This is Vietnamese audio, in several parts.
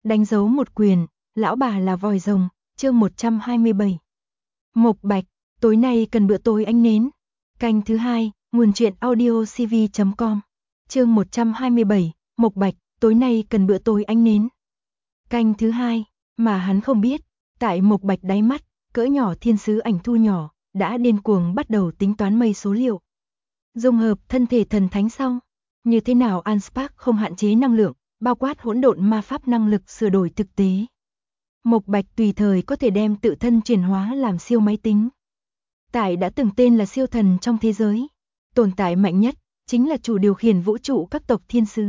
Đánh dấu một quyền, lão bà là vòi rồng, chương 127. Mộc Bạch, tối nay cần bữa tối ánh nến. Canh thứ 2, nguồn truyện audiocv.com. Chương 127, Mộc Bạch, tối nay cần bữa tối ánh nến. Canh thứ 2, mà hắn không biết, tại Mộc Bạch đáy mắt, cỡ nhỏ thiên sứ ảnh thu nhỏ, đã điên cuồng bắt đầu tính toán mây số liệu. Dung hợp thân thể thần thánh sau, như thế nào Anspark không hạn chế năng lượng, bao quát hỗn độn ma pháp năng lực sửa đổi thực tế. Mộc Bạch tùy thời có thể đem tự thân chuyển hóa làm siêu máy tính. Tại đã từng tên là siêu thần trong thế giới, tồn tại mạnh nhất chính là chủ điều khiển vũ trụ các tộc thiên sứ.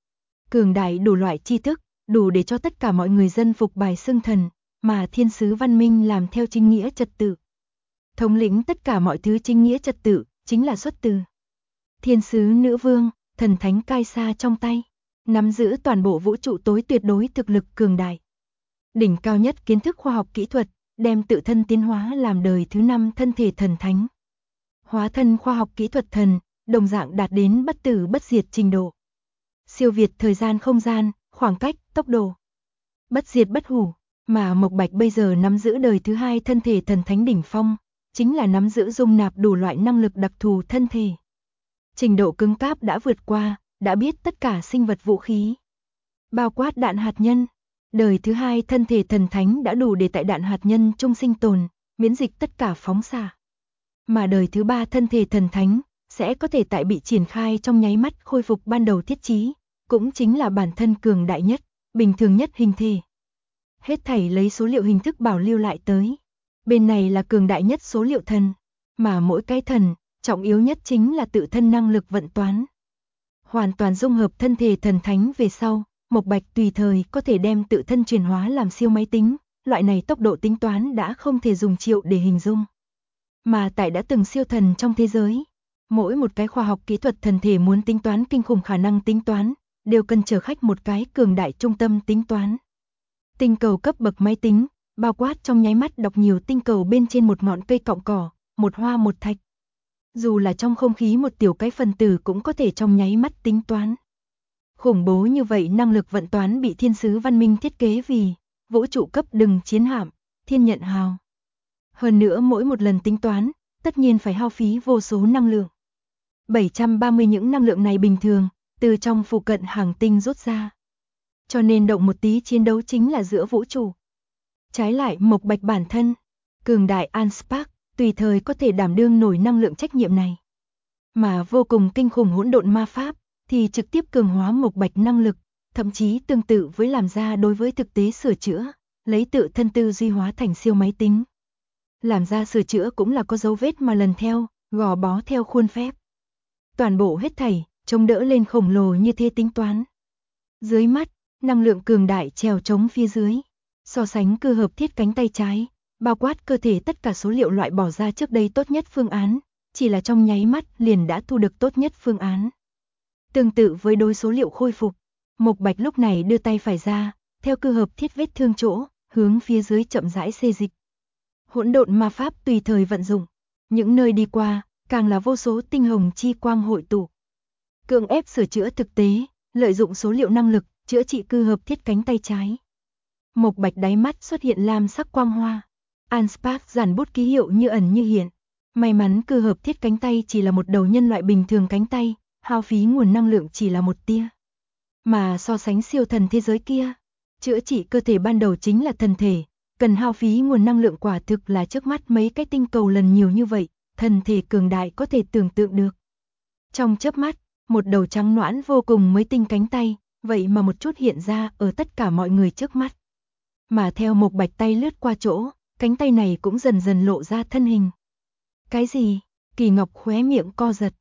Cường đại đủ loại tri thức, đủ để cho tất cả mọi người dân phục bài xưng thần, mà thiên sứ văn minh làm theo chính nghĩa trật tự. Thống lĩnh tất cả mọi thứ chính nghĩa trật tự, chính là xuất từ thiên sứ nữ vương, thần thánh cai sa trong tay, nắm giữ toàn bộ vũ trụ tối tuyệt đối thực lực cường đại. Đỉnh cao nhất kiến thức khoa học kỹ thuật, đem tự thân tiến hóa làm đời thứ 5 thân thể thần thánh. Hóa thân khoa học kỹ thuật thần, đồng dạng đạt đến bất tử bất diệt trình độ. Siêu việt thời gian không gian, khoảng cách, tốc độ. Bất diệt bất hủ, mà Mộc Bạch bây giờ nắm giữ đời thứ 2 thân thể thần thánh đỉnh phong, chính là nắm giữ dung nạp đủ loại năng lực đặc thù thân thể. Trình độ cứng cáp đã vượt qua, đã biết tất cả sinh vật vũ khí. Bao quát đạn hạt nhân. Đời thứ 2 thân thể thần thánh đã đủ để tại đạn hạt nhân chung sinh tồn, miễn dịch tất cả phóng xạ. Mà đời thứ 3 thân thể thần thánh sẽ có thể tại bị triển khai trong nháy mắt khôi phục ban đầu thiết trí, cũng chính là bản thân cường đại nhất, bình thường nhất hình thể. Hết thảy lấy số liệu hình thức bảo lưu lại tới. Bên này là cường đại nhất số liệu thần, mà mỗi cái thần, trọng yếu nhất chính là tự thân năng lực vận toán. Hoàn toàn dung hợp thân thể thần thánh về sau, Mộc Bạch tùy thời có thể đem tự thân chuyển hóa làm siêu máy tính, loại này tốc độ tính toán đã không thể dùng triệu để hình dung. Mà tại đã từng siêu thần trong thế giới, mỗi một cái khoa học kỹ thuật thần thể muốn tính toán kinh khủng khả năng tính toán, đều cần chở khách một cái cường đại trung tâm tính toán. Tinh cầu cấp bậc máy tính, bao quát trong nháy mắt đọc nhiều tinh cầu bên trên một ngọn cây cọng cỏ, một hoa một thạch. Dù là trong không khí một tiểu cái phân tử cũng có thể trong nháy mắt tính toán. Khủng bố như vậy năng lực vận toán bị thiên sứ văn minh thiết kế vì vũ trụ cấp đừng chiến hạm, thiên nhận hào. Hơn nữa mỗi một lần tính toán, tất nhiên phải hao phí vô số năng lượng. 730 những năng lượng này bình thường, từ trong phụ cận hành tinh rút ra. Cho nên động một tí chiến đấu chính là giữa vũ trụ. Trái lại Mộc Bạch bản thân, cường đại Anspark, tùy thời có thể đảm đương nổi năng lượng trách nhiệm này. Mà vô cùng kinh khủng hỗn độn ma pháp, thì trực tiếp cường hóa Mộc Bạch năng lực, thậm chí tương tự với làm ra đối với thực tế sửa chữa, lấy tự thân tư duy hóa thành siêu máy tính. Làm ra sửa chữa cũng là có dấu vết mà lần theo, gò bó theo khuôn phép. Toàn bộ hết thảy, chống đỡ lên khổng lồ như thế tính toán. Dưới mắt, năng lượng cường đại trèo trống phía dưới, so sánh cơ hợp thiết cánh tay trái, bao quát cơ thể tất cả số liệu loại bỏ ra trước đây tốt nhất phương án, chỉ là trong nháy mắt liền đã thu được tốt nhất phương án. Tương tự với đối số liệu khôi phục, Mộc Bạch lúc này đưa tay phải ra, theo cơ hợp thiết vết thương chỗ, hướng phía dưới chậm rãi xê dịch. Hỗn độn ma pháp tùy thời vận dụng, những nơi đi qua, càng là vô số tinh hồng chi quang hội tụ. Cưỡng ép sửa chữa thực tế, lợi dụng số liệu năng lực, chữa trị cơ hợp thiết cánh tay trái. Mộc Bạch đáy mắt xuất hiện lam sắc quang hoa. Anspark giản bút ký hiệu như ẩn như hiện. May mắn cơ hợp thiết cánh tay chỉ là một đầu nhân loại bình thường cánh tay, hao phí nguồn năng lượng chỉ là một tia. Mà so sánh siêu thần thế giới kia, chữa trị cơ thể ban đầu chính là thần thể, cần hao phí nguồn năng lượng quả thực là trước mắt mấy cái tinh cầu lần nhiều như vậy, thần thể cường đại có thể tưởng tượng được. Trong chớp mắt, một đầu trắng nõn vô cùng mới tinh cánh tay, vậy mà một chút hiện ra ở tất cả mọi người trước mắt. Mà theo Mộc Bạch tay lướt qua chỗ, cánh tay này cũng dần dần lộ ra thân hình. Cái gì? Kỳ Ngọc khóe miệng co giật.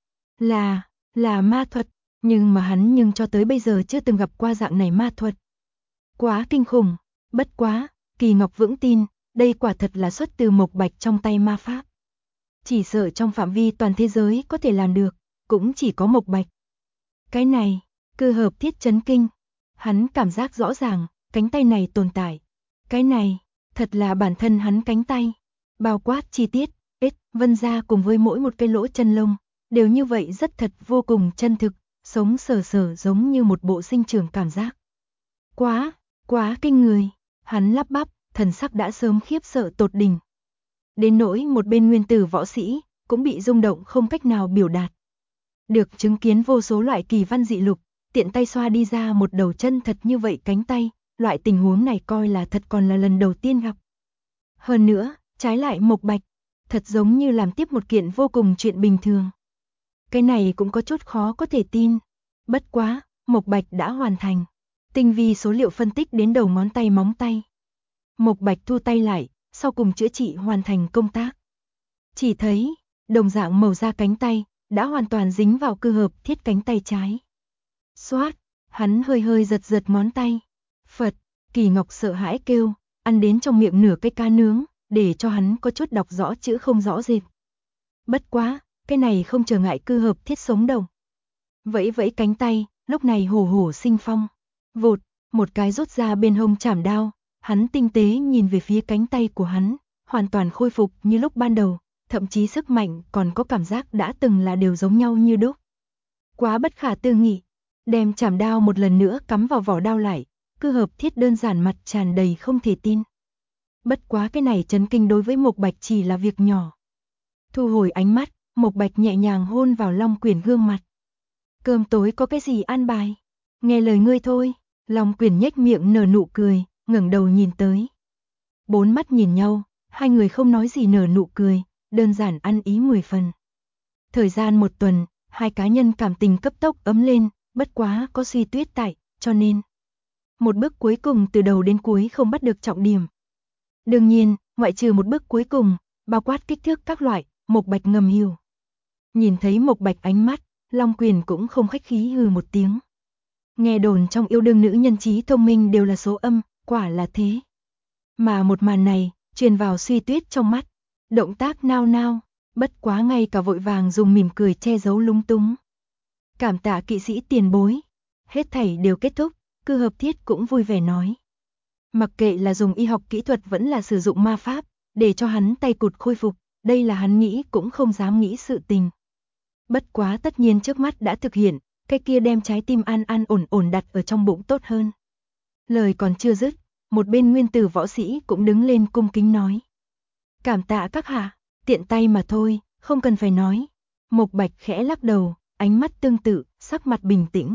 Là ma thuật, nhưng hắn cho tới bây giờ chưa từng gặp qua dạng này ma thuật. Quá kinh khủng, bất quá, Kỳ Ngọc vững tin, đây quả thật là xuất từ Mộc Bạch trong tay ma pháp. Chỉ sợ trong phạm vi toàn thế giới có thể làm được, cũng chỉ có Mộc Bạch. Cái này, cơ hợp thiết chấn kinh. Hắn cảm giác rõ ràng, cánh tay này tồn tại. Cái này, thật là bản thân hắn cánh tay. Bao quát chi tiết, vân ra cùng với mỗi một cái lỗ chân lông, đều như vậy rất thật vô cùng chân thực, sống sờ sờ giống như một bộ sinh trưởng cảm giác. Quá kinh người, hắn lắp bắp, thần sắc đã sớm khiếp sợ tột đỉnh. Đến nỗi một bên nguyên tử võ sĩ, cũng bị rung động không cách nào biểu đạt. Được chứng kiến vô số loại kỳ văn dị lục, tiện tay xoa đi ra một đầu chân thật như vậy cánh tay, loại tình huống này coi là thật còn là lần đầu tiên gặp. Hơn nữa, trái lại Mộc Bạch, thật giống như làm tiếp một kiện vô cùng chuyện bình thường. Cái này cũng có chút khó có thể tin. Bất quá, Mộc Bạch đã hoàn thành. Tinh vi số liệu phân tích đến đầu ngón tay móng tay. Mộc Bạch thu tay lại, sau cùng chữa trị hoàn thành công tác. Chỉ thấy, đồng dạng màu da cánh tay, đã hoàn toàn dính vào cơ hợp thiết cánh tay trái. Xoát, hắn hơi hơi giật giật ngón tay. Phật, Kỳ Ngọc sợ hãi kêu, ăn đến trong miệng nửa cái cá nướng, để cho hắn có chút đọc rõ chữ không rõ rệt. Bất quá, cái này không trở ngại cơ hợp thiết sống đồng. Vẫy vẫy cánh tay, lúc này hổ hổ sinh phong. Vụt, một cái rút ra bên hông chảm đao, hắn tinh tế nhìn về phía cánh tay của hắn, hoàn toàn khôi phục như lúc ban đầu, thậm chí sức mạnh còn có cảm giác đã từng là đều giống nhau như đúc. Quá bất khả tư nghị, đem chảm đao một lần nữa cắm vào vỏ đao lại, cơ hợp thiết đơn giản mặt tràn đầy không thể tin. Bất quá cái này chấn kinh đối với Mộc Bạch chỉ là việc nhỏ. Thu hồi ánh mắt, Mộc Bạch nhẹ nhàng hôn vào Long Quyển gương mặt. Cơm tối có cái gì an bài? Nghe lời ngươi thôi. Long Quyển nhếch miệng nở nụ cười, ngẩng đầu nhìn tới. Bốn mắt nhìn nhau, hai người không nói gì nở nụ cười, đơn giản ăn ý 10 phần. Thời gian một tuần, hai cá nhân cảm tình cấp tốc ấm lên, bất quá có Suy Tuyết tại, cho nên một bước cuối cùng từ đầu đến cuối không bắt được trọng điểm. Đương nhiên, ngoại trừ một bước cuối cùng, bao quát kích thước các loại, Mộc Bạch ngầm hiểu. Nhìn thấy Mộc Bạch ánh mắt, Long Quyển cũng không khách khí hừ một tiếng. Nghe đồn trong yêu đương nữ nhân trí thông minh đều là số âm, quả là thế. Mà một màn này, truyền vào Suy Tuyết trong mắt. Động tác nao nao, bất quá ngay cả vội vàng dùng mỉm cười che giấu lúng túng. Cảm tạ kỵ sĩ tiền bối. Hết thảy đều kết thúc, Cơ hợp thiết cũng vui vẻ nói. Mặc kệ là dùng y học kỹ thuật vẫn là sử dụng ma pháp, để cho hắn tay cụt khôi phục, đây là hắn nghĩ cũng không dám nghĩ sự tình. Bất quá tất nhiên trước mắt đã thực hiện, cái kia đem trái tim an an ổn ổn đặt ở trong bụng tốt hơn. Lời còn chưa dứt, một bên nguyên tử võ sĩ cũng đứng lên cung kính nói. Cảm tạ các hạ, tiện tay mà thôi, không cần phải nói. Mộc Bạch khẽ lắc đầu, ánh mắt tương tự, sắc mặt bình tĩnh.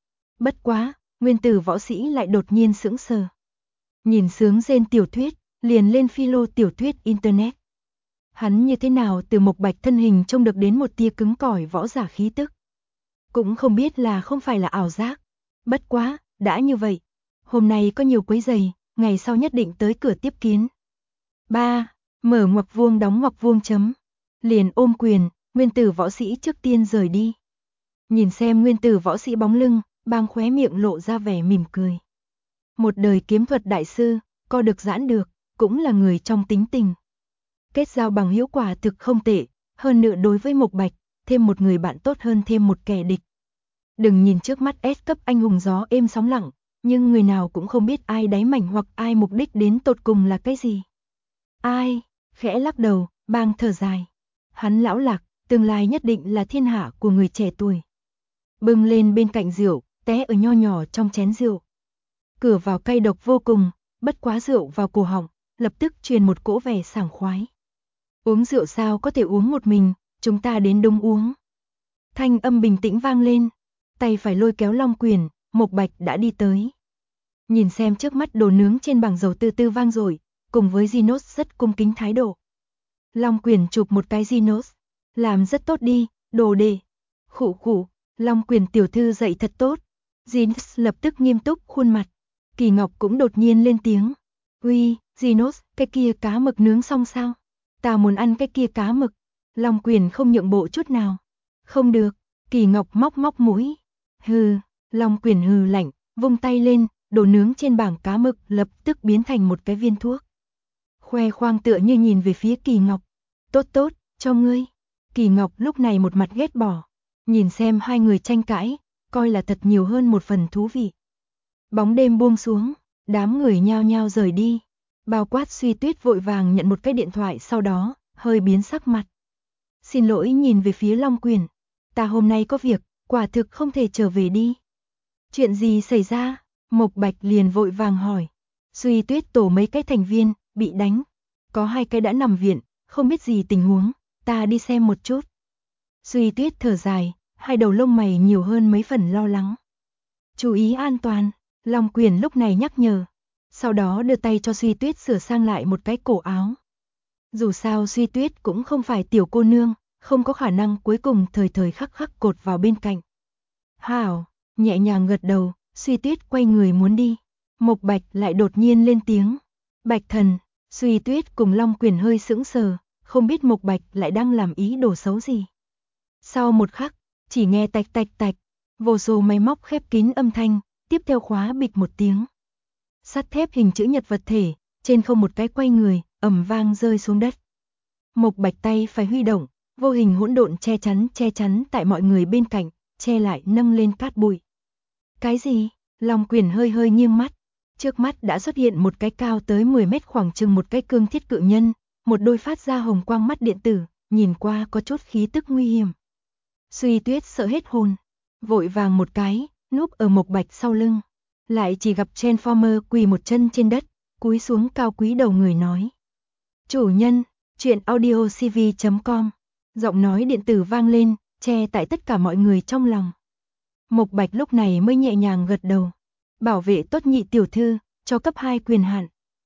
Bất quá, nguyên tử võ sĩ lại đột nhiên sững sờ. Nhìn sướng rên tiểu thuyết, liền lên philo tiểu thuyết internet. Hắn như thế nào từ Mộc Bạch thân hình trông được đến một tia cứng cỏi võ giả khí tức. Cũng không biết là không phải là ảo giác. Bất quá, đã như vậy. Hôm nay có nhiều quấy giày, ngày sau nhất định tới cửa tiếp kiến. 3. Mở ngoặc vuông đóng ngoặc vuông chấm. Liền ôm quyền, nguyên tử võ sĩ trước tiên rời đi. Nhìn xem nguyên tử võ sĩ bóng lưng, bang khóe miệng lộ ra vẻ mỉm cười. Một đời kiếm thuật đại sư, co được giãn được, cũng là người trong tính tình. Kết giao bằng hữu quả thực không tệ, hơn nữa đối với Mộc Bạch, thêm một người bạn tốt hơn thêm một kẻ địch. Đừng nhìn trước mắt S cấp anh hùng gió êm sóng lặng, nhưng người nào cũng không biết ai đáy mảnh hoặc ai mục đích đến tột cùng là cái gì. Ai, khẽ lắc đầu, bang thở dài. Hắn lão lạc, tương lai nhất định là thiên hạ của người trẻ tuổi. Bưng lên bên cạnh rượu, té ở nho nhỏ trong chén rượu. Cửa vào cay độc vô cùng, bất quá rượu vào cổ họng, lập tức truyền một cỗ vẻ sảng khoái. Uống rượu sao có thể uống một mình, chúng ta đến đông uống. Thanh âm bình tĩnh vang lên, tay phải lôi kéo Long Quyển, Mộc Bạch đã đi tới. Nhìn xem trước mắt đồ nướng trên bảng dầu từ từ vang dội, cùng với Genos rất cung kính thái độ. Long Quyển chụp một cái Genos, làm rất tốt đi, đồ đệ. Khụ khụ, Long Quyển tiểu thư dạy thật tốt. Genos lập tức nghiêm túc khuôn mặt. Kỳ Ngọc cũng đột nhiên lên tiếng. Uy, Genos, cái kia cá mực nướng xong sao? Ta muốn ăn cái kia cá mực. Long Quyển không nhượng bộ chút nào. Không được, Kỳ Ngọc móc móc mũi. Hừ, Long Quyển hừ lạnh, vung tay lên, đồ nướng trên bảng cá mực lập tức biến thành một cái viên thuốc. Khoe khoang tựa như nhìn về phía Kỳ Ngọc. Tốt tốt, cho ngươi. Kỳ Ngọc lúc này một mặt ghét bỏ. Nhìn xem hai người tranh cãi, coi là thật nhiều hơn một phần thú vị. Bóng đêm buông xuống, đám người nhao nhao rời đi. Bao quát Suy Tuyết vội vàng nhận một cái điện thoại sau đó, hơi biến sắc mặt. Xin lỗi nhìn về phía Long Quyển. Ta hôm nay có việc, quả thực không thể trở về đi. Chuyện gì xảy ra? Mộc Bạch liền vội vàng hỏi. Suy Tuyết tổ mấy cái thành viên, bị đánh. Có 2 cái đã nằm viện, không biết gì tình huống, ta đi xem một chút. Suy Tuyết thở dài, 2 đầu lông mày nhiều hơn mấy phần lo lắng. Chú ý an toàn, Long Quyền lúc này nhắc nhở. Sau đó đưa tay cho Suy Tuyết sửa sang lại một cái cổ áo. Dù sao Suy Tuyết cũng không phải tiểu cô nương, không có khả năng cuối cùng thời thời khắc khắc cột vào bên cạnh. Hảo, nhẹ nhàng gật đầu, Suy Tuyết quay người muốn đi. Mộc Bạch lại đột nhiên lên tiếng. Bạch thần, Suy Tuyết cùng Long Quyền hơi sững sờ, không biết Mộc Bạch lại đang làm ý đồ xấu gì. Sau một khắc, chỉ nghe tạch tạch tạch, vô số máy móc khép kín âm thanh, tiếp theo khóa bịch một tiếng. Sắt thép hình chữ nhật vật thể, trên không một cái quay người, ầm vang rơi xuống đất. Mộc Bạch tay phải huy động, vô hình hỗn độn che chắn tại mọi người bên cạnh, che lại nâng lên cát bụi. Cái gì? Long Quyền hơi hơi nghiêng mắt. Trước mắt đã xuất hiện một cái cao tới 10 mét khoảng chừng một cái cương thiết cự nhân, một đôi phát ra hồng quang mắt điện tử, nhìn qua có chút khí tức nguy hiểm. Suy Tuyết sợ hết hồn, vội vàng một cái, núp ở Mộc Bạch sau lưng. Lại chỉ gặp Transformer quỳ một chân trên đất, cúi xuống cao quý đầu người nói. Chủ nhân, truyện audiocv.com. Giọng nói điện tử vang lên, che tại tất cả mọi người trong lòng. Mộc Bạch lúc này mới nhẹ nhàng gật đầu. Bảo vệ tốt nhị tiểu thư, cho cấp 2 quyền hạn.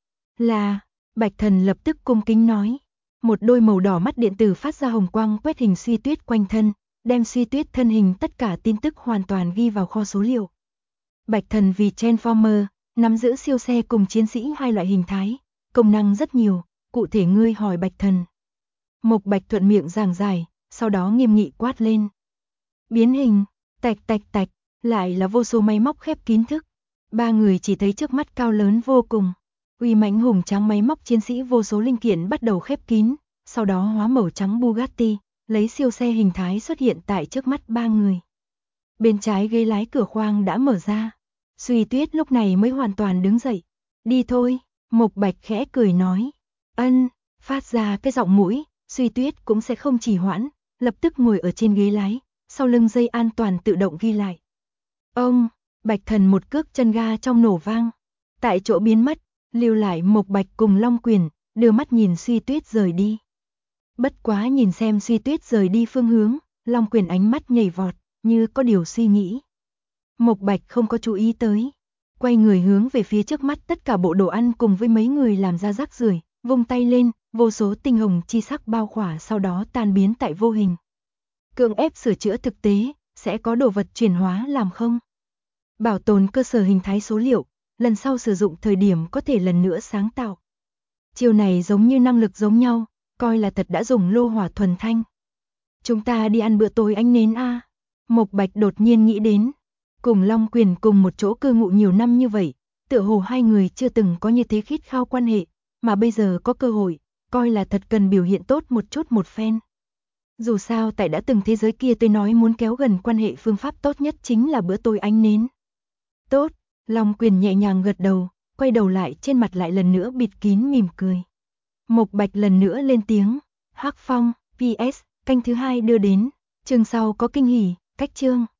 Là, Bạch thần lập tức cung kính nói. Một đôi màu đỏ mắt điện tử phát ra hồng quang quét hình Suy Tuyết quanh thân, đem Suy Tuyết thân hình tất cả tin tức hoàn toàn ghi vào kho số liệu. Bạch thần vì Transformer, nắm giữ siêu xe cùng chiến sĩ 2 loại hình thái, công năng rất nhiều, cụ thể ngươi hỏi Bạch thần. Mộc Bạch thuận miệng giảng giải, sau đó nghiêm nghị quát lên. Biến hình, tạch tạch tạch, lại là vô số máy móc khép kín thức. 3 người chỉ thấy trước mắt cao lớn vô cùng, uy mãnh hùng tráng máy móc chiến sĩ vô số linh kiện bắt đầu khép kín, sau đó hóa màu trắng Bugatti, lấy siêu xe hình thái xuất hiện tại trước mắt 3 người. Bên trái ghế lái cửa khoang đã mở ra. Suy Tuyết lúc này mới hoàn toàn đứng dậy. Đi thôi, Mộc Bạch khẽ cười nói. Ân, phát ra cái giọng mũi, Suy Tuyết cũng sẽ không trì hoãn, lập tức ngồi ở trên ghế lái, sau lưng dây an toàn tự động ghi lại. Ông, Bạch thần một cước chân ga trong nổ vang, tại chỗ biến mất, lưu lại Mộc Bạch cùng Long Quyền, đưa mắt nhìn Suy Tuyết rời đi. Bất quá nhìn xem Suy Tuyết rời đi phương hướng, Long Quyền ánh mắt nhảy vọt, như có điều suy nghĩ. Mộc Bạch không có chú ý tới, quay người hướng về phía trước mắt tất cả bộ đồ ăn cùng với mấy người làm ra rác rưởi, vung tay lên, vô số tinh hồng chi sắc bao khỏa sau đó tan biến tại vô hình. Cưỡng ép sửa chữa thực tế, sẽ có đồ vật chuyển hóa làm không? Bảo tồn cơ sở hình thái số liệu, lần sau sử dụng thời điểm có thể lần nữa sáng tạo. Chiêu này giống như năng lực giống nhau, coi là thật đã dùng lô hỏa thuần thanh. Chúng ta đi ăn bữa tối ánh nến a. Mộc Bạch đột nhiên nghĩ đến, cùng Long Quyền cùng một chỗ cư ngụ nhiều năm như vậy, tựa hồ 2 người chưa từng có như thế khít khao quan hệ, mà bây giờ có cơ hội, coi là thật cần biểu hiện tốt một chút một phen. Dù sao tại đã từng thế giới kia tôi nói muốn kéo gần quan hệ phương pháp tốt nhất chính là bữa tối ánh nến. Tốt, Long Quyền nhẹ nhàng gật đầu, quay đầu lại trên mặt lại lần nữa bịt kín mỉm cười. Mộc Bạch lần nữa lên tiếng, Hắc Phong, PS, canh thứ 2 đưa đến, chương sau có kinh hỉ, cách chương.